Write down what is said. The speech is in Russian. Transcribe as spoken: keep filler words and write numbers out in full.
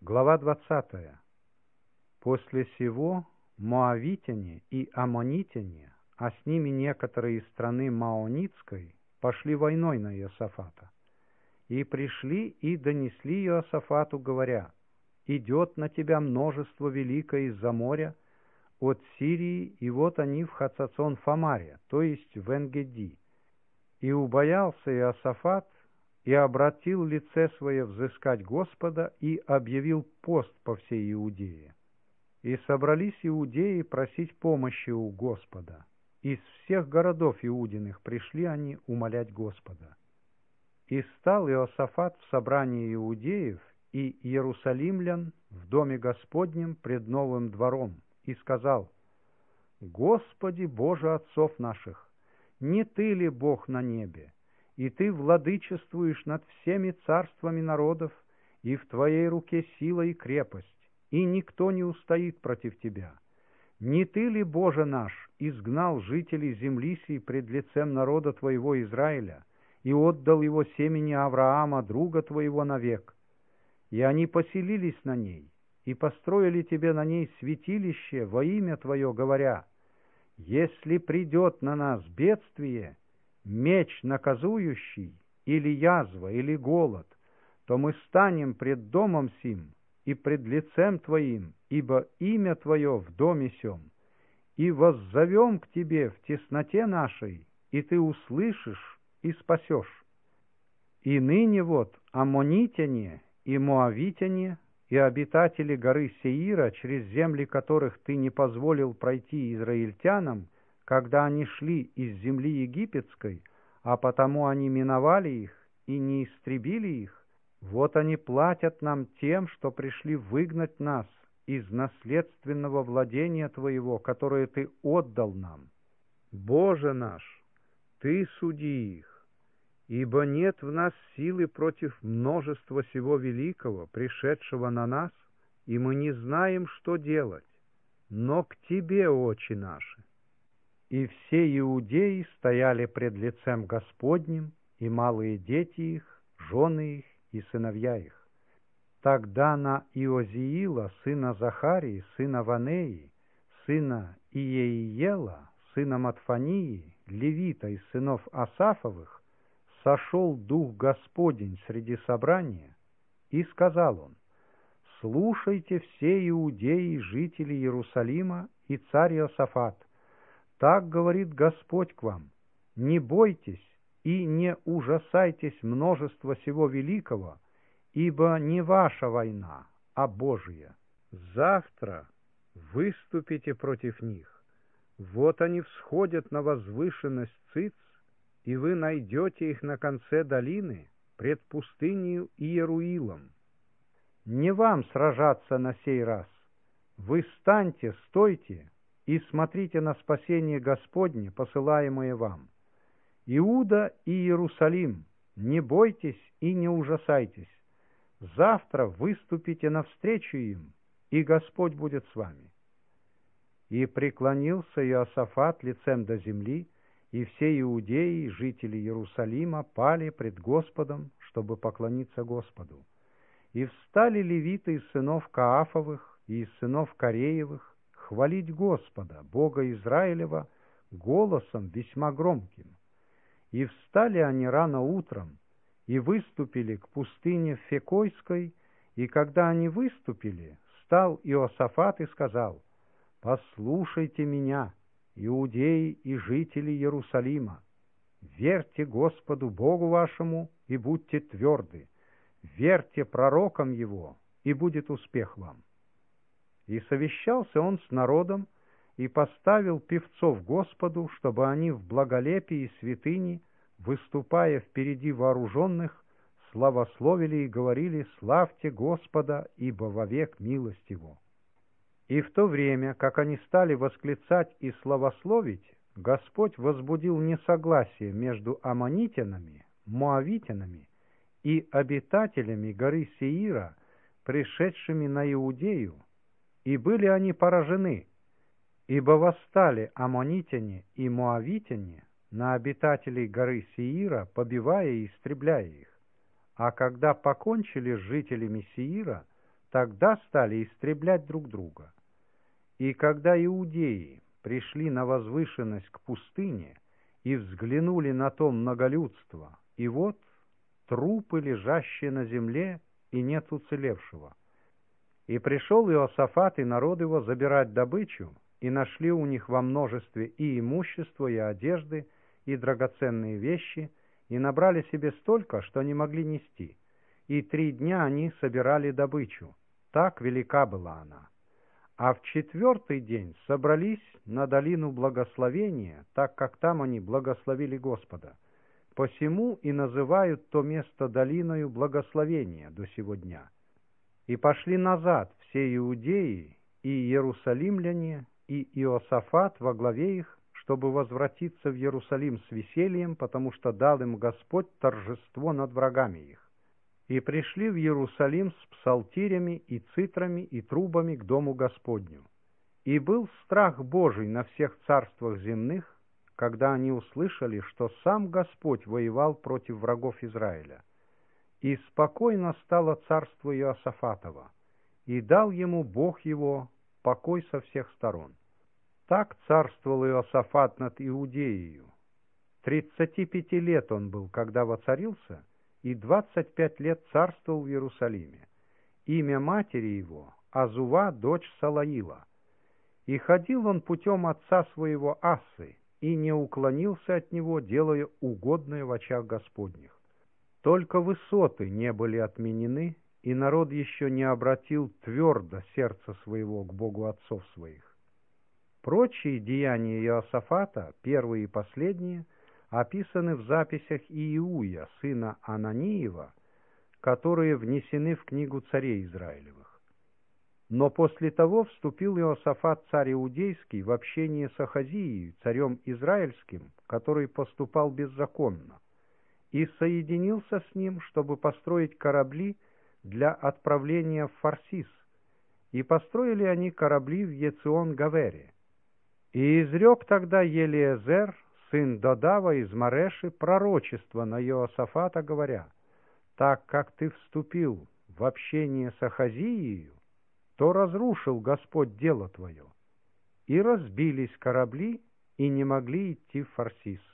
Глава двадцатая. После сего моавитяне и аммонитяне, а с ними некоторые из страны Маонитской, пошли войной на Иосафата. И пришли и донесли Иосафату, говоря: «Идет на тебя множество великое из-за моря, от Сирии, и вот они в Хацацон-Фамаре, то есть в Эн-Гедди». И убоялся Иосафат, и обратил лице свое взыскать Господа, и объявил пост по всей Иудее. И собрались иудеи просить помощи у Господа. Из всех городов Иудиных пришли они умолять Господа. И стал Иосафат в собрании иудеев и иерусалимлян в доме Господнем пред новым двором, и сказал: «Господи Боже отцов наших, не Ты ли Бог на небе? И Ты владычествуешь над всеми царствами народов, и в Твоей руке сила и крепость, и никто не устоит против Тебя. Не Ты ли, Боже наш, изгнал жителей земли сей пред лицем народа Твоего Израиля, и отдал его семени Авраама, друга Твоего, навек? И они поселились на ней, и построили Тебе на ней святилище во имя Твое, говоря: если придет на нас бедствие, меч наказующий, или язва, или голод, то мы станем пред домом сим и пред лицем Твоим, ибо имя Твое в доме сем, и воззовем к Тебе в тесноте нашей, и Ты услышишь и спасешь. И ныне вот аммонитяне и моавитяне и обитатели горы Сеира, через земли которых Ты не позволил пройти израильтянам, когда они шли из земли египетской, а потому они миновали их и не истребили их, вот они платят нам тем, что пришли выгнать нас из наследственного владения Твоего, которое Ты отдал нам. Боже наш, Ты суди их, ибо нет в нас силы против множества сего великого, пришедшего на нас, и мы не знаем, что делать, но к Тебе, очи наши». И все иудеи стояли пред лицем Господним, и малые дети их, жены их и сыновья их. Тогда на Иозиила, сына Захарии, сына Ванеи, сына Иеиела, сына Матфании, левита из сынов Асафовых, сошел Дух Господень среди собрания, и сказал он: «Слушайте все иудеи, жители Иерусалима и царь Иосафат. Так говорит Господь к вам: не бойтесь и не ужасайтесь множества сего великого, ибо не ваша война, а Божия. Завтра выступите против них. Вот они всходят на возвышенность Циц, и вы найдете их на конце долины пред пустынью Иеруилом. Не вам сражаться на сей раз. Вы встаньте, стойте и смотрите на спасение Господне, посылаемое вам. Иуда и Иерусалим, не бойтесь и не ужасайтесь. Завтра выступите навстречу им, и Господь будет с вами». И преклонился Иосафат лицем до земли, и все иудеи, жители Иерусалима, пали пред Господом, чтобы поклониться Господу. И встали левиты из сынов Каафовых и из сынов Кореевых хвалить Господа, Бога Израилева, голосом весьма громким. И встали они рано утром, и выступили к пустыне Фекойской, и когда они выступили, встал Иосафат и сказал: «Послушайте меня, иудеи и жители Иерусалима, верьте Господу Богу вашему и будьте тверды, верьте пророкам Его, и будет успех вам». И совещался он с народом, и поставил певцов Господу, чтобы они в благолепии святыни, выступая впереди вооруженных, славословили и говорили: «Славьте Господа, ибо вовек милость Его». И в то время, как они стали восклицать и славословить, Господь возбудил несогласие между аммонитянами, моавитянами и обитателями горы Сеира, пришедшими на Иудею, и были они поражены, ибо восстали аммонитяне и моавитяне на обитателей горы Сеира, побивая и истребляя их. А когда покончили с жителями Сеира, тогда стали истреблять друг друга. И когда иудеи пришли на возвышенность к пустыне и взглянули на то многолюдство, и вот трупы, лежащие на земле, и нет уцелевшего. И пришел Иосафат и народ его забирать добычу, и нашли у них во множестве и имущество, и одежды, и драгоценные вещи, и набрали себе столько, что не могли нести. И три дня они собирали добычу, так велика была она. А в четвертый день собрались на долину благословения, так как там они благословили Господа. Посему и называют то место долиною благословения до сего дня. И пошли назад все иудеи и иерусалимляне, и Иосафат во главе их, чтобы возвратиться в Иерусалим с весельем, потому что дал им Господь торжество над врагами их. И пришли в Иерусалим с псалтирями и цитрами и трубами к дому Господню. И был страх Божий на всех царствах земных, когда они услышали, что сам Господь воевал против врагов Израиля. И спокойно стало царство Иосафатова, и дал ему Бог его покой со всех сторон. Так царствовал Иосафат над Иудеей. Тридцати пяти лет он был, когда воцарился, и двадцать пять лет царствовал в Иерусалиме. Имя матери его — Азува, дочь Салаила. И ходил он путем отца своего Ассы, и не уклонился от него, делая угодное в очах Господних. Только высоты не были отменены, и народ еще не обратил твердо сердце своего к Богу отцов своих. Прочие деяния Иосафата, первые и последние, описаны в записях Иеуя, сына Ананиева, которые внесены в книгу царей Израилевых. Но после того вступил Иосафат, царь иудейский, в общение с Ахазией, царем израильским, который поступал беззаконно, и соединился с ним, чтобы построить корабли для отправления в Фарсис, и построили они корабли в Ецион-Гавере. И изрек тогда Елиезер, сын Додава из Мареши, пророчество на Иосафата, говоря: «Так как ты вступил в общение с Ахазией, то разрушил Господь дело твое». И разбились корабли, и не могли идти в Фарсис.